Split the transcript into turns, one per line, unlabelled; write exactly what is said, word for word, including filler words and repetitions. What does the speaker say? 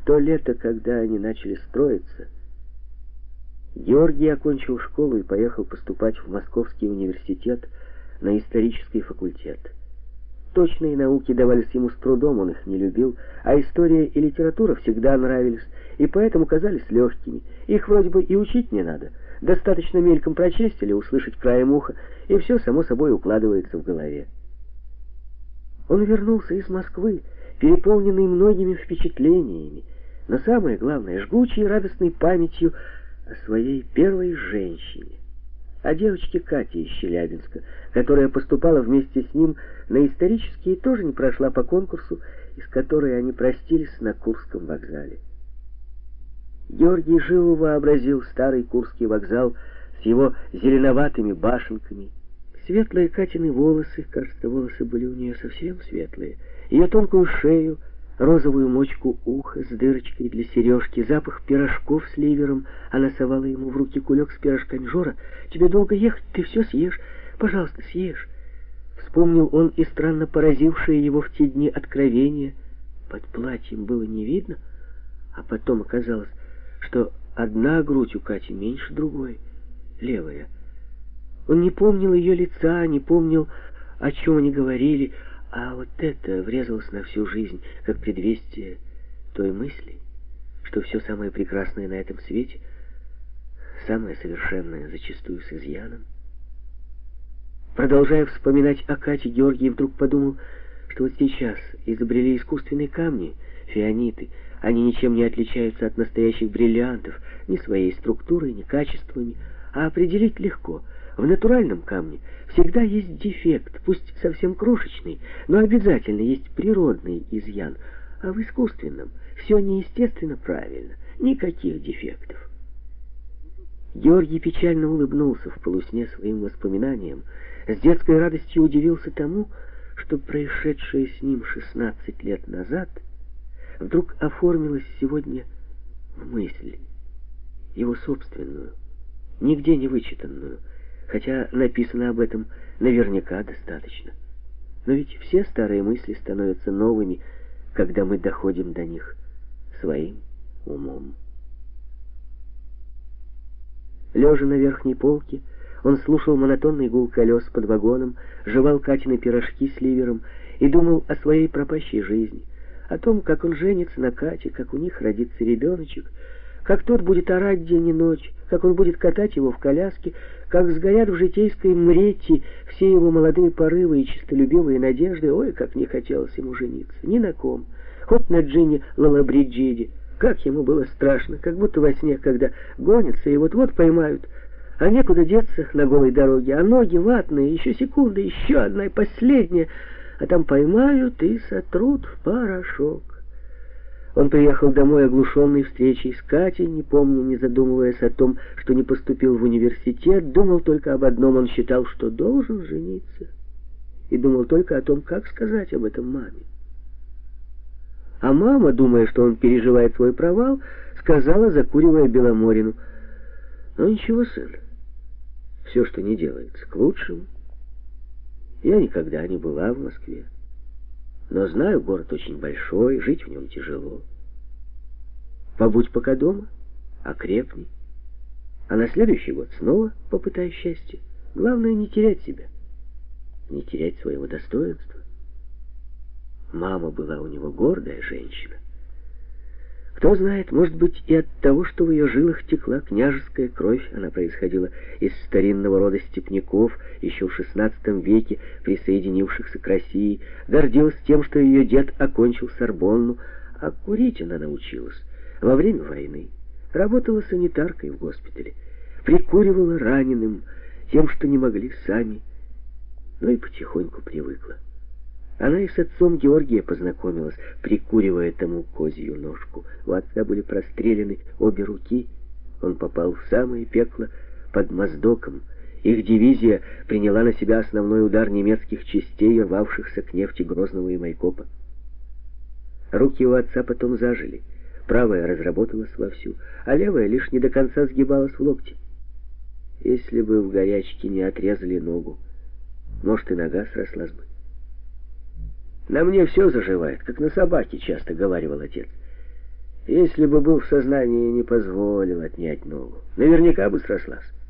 то лето, когда они начали строиться, Георгий окончил школу и поехал поступать в Московский университет на исторический факультет. Точные науки давались ему с трудом, он их не любил, а история и литература всегда нравились, и поэтому казались легкими. Их вроде бы и учить не надо. Достаточно мельком прочесть или услышать краем уха, и все само собой укладывается в голове. Он вернулся из Москвы, переполненный многими впечатлениями, но самое главное, жгучей и радостной памятью о своей первой женщине, о девочке Кате из Челябинска, которая поступала вместе с ним на исторический и тоже не прошла по конкурсу, и с которой они простились на Курском вокзале. Георгий живо вообразил старый Курский вокзал с его зеленоватыми башенками. Светлые Катины волосы, кажется, волосы были у нее совсем светлые, ее тонкую шею, розовую мочку уха с дырочкой для сережки, запах пирожков с ливером. Она совала ему в руки кулек с пирожками. «Жора, тебе долго ехать, ты все съешь. Пожалуйста, съешь». Вспомнил он и странно поразившее его в те дни откровение. Под платьем было не видно, а потом оказалось, что одна грудь у Кати меньше другой, левая. Он не помнил ее лица, не помнил, о чем они говорили, а вот это врезалось на всю жизнь, как предвестие той мысли, что все самое прекрасное на этом свете, самое совершенное, зачастую с изъяном. Продолжая вспоминать о Кате, Георгий вдруг подумал, что вот сейчас изобрели искусственные камни, фианиты. Они ничем не отличаются от настоящих бриллиантов, ни своей структурой, ни качествами, а определить легко. В натуральном камне всегда есть дефект, пусть совсем крошечный, но обязательно есть природный изъян, а в искусственном все неестественно правильно, никаких дефектов. Георгий печально улыбнулся в полусне своим воспоминаниям, с детской радостью удивился тому, что происшедшее с ним шестнадцать лет назад вдруг оформилось сегодня в мысль, его собственную, нигде не вычитанную, хотя написано об этом наверняка достаточно. Но ведь все старые мысли становятся новыми, когда мы доходим до них своим умом. Лежа на верхней полке, он слушал монотонный гул колес под вагоном, жевал Катины пирожки с ливером и думал о своей пропащей жизни, о том, как он женится на Кате, как у них родится ребеночек, как тот будет орать день и ночь, как он будет катать его в коляске, как сгорят в житейской мрете все его молодые порывы и честолюбивые надежды. Ой, как не хотелось ему жениться, ни на ком, хоть на Джинни Лалабриджиде. Как ему было страшно, как будто во сне, когда гонятся и вот-вот поймают, а некуда деться на голой дороге, а ноги ватные, еще секунда, еще одна и последняя, а там поймают и сотрут в порошок. Он приехал домой оглушенный встречей с Катей, не помня, не задумываясь о том, что не поступил в университет, думал только об одном: он считал, что должен жениться, и думал только о том, как сказать об этом маме. А мама, думая, что он переживает свой провал, сказала, закуривая Беломорину: «Ну ничего, сын, все, что не делается, к лучшему. Я никогда не была в Москве, но знаю, город очень большой, жить в нем тяжело. Побудь пока дома, окрепни, а на следующий год снова попытай счастье. Главное, не терять себя, не терять своего достоинства». Мама была у него гордая женщина. Кто знает, может быть, и от того, что в ее жилах текла княжеская кровь, она происходила из старинного рода степняков, еще в шестнадцатом веке присоединившихся к России, гордилась тем, что ее дед окончил Сорбонну, а курить она научилась во время войны, работала санитаркой в госпитале, прикуривала раненым тем, что не могли сами, но и потихоньку привыкла. Она и с отцом Георгия познакомилась, прикуривая тому козью ножку. У отца были прострелены обе руки. Он попал в самое пекло под Моздоком. Их дивизия приняла на себя основной удар немецких частей, рвавшихся к нефти Грозного и Майкопа. Руки у отца потом зажили. Правая разработалась вовсю, а левая лишь не до конца сгибалась в локте. Если бы в горячке не отрезали ногу, может, и нога срослась бы. «На мне все заживает, как на собаке», — часто говаривал отец. Если бы был в сознании, не позволил отнять ногу. Наверняка бы срослась.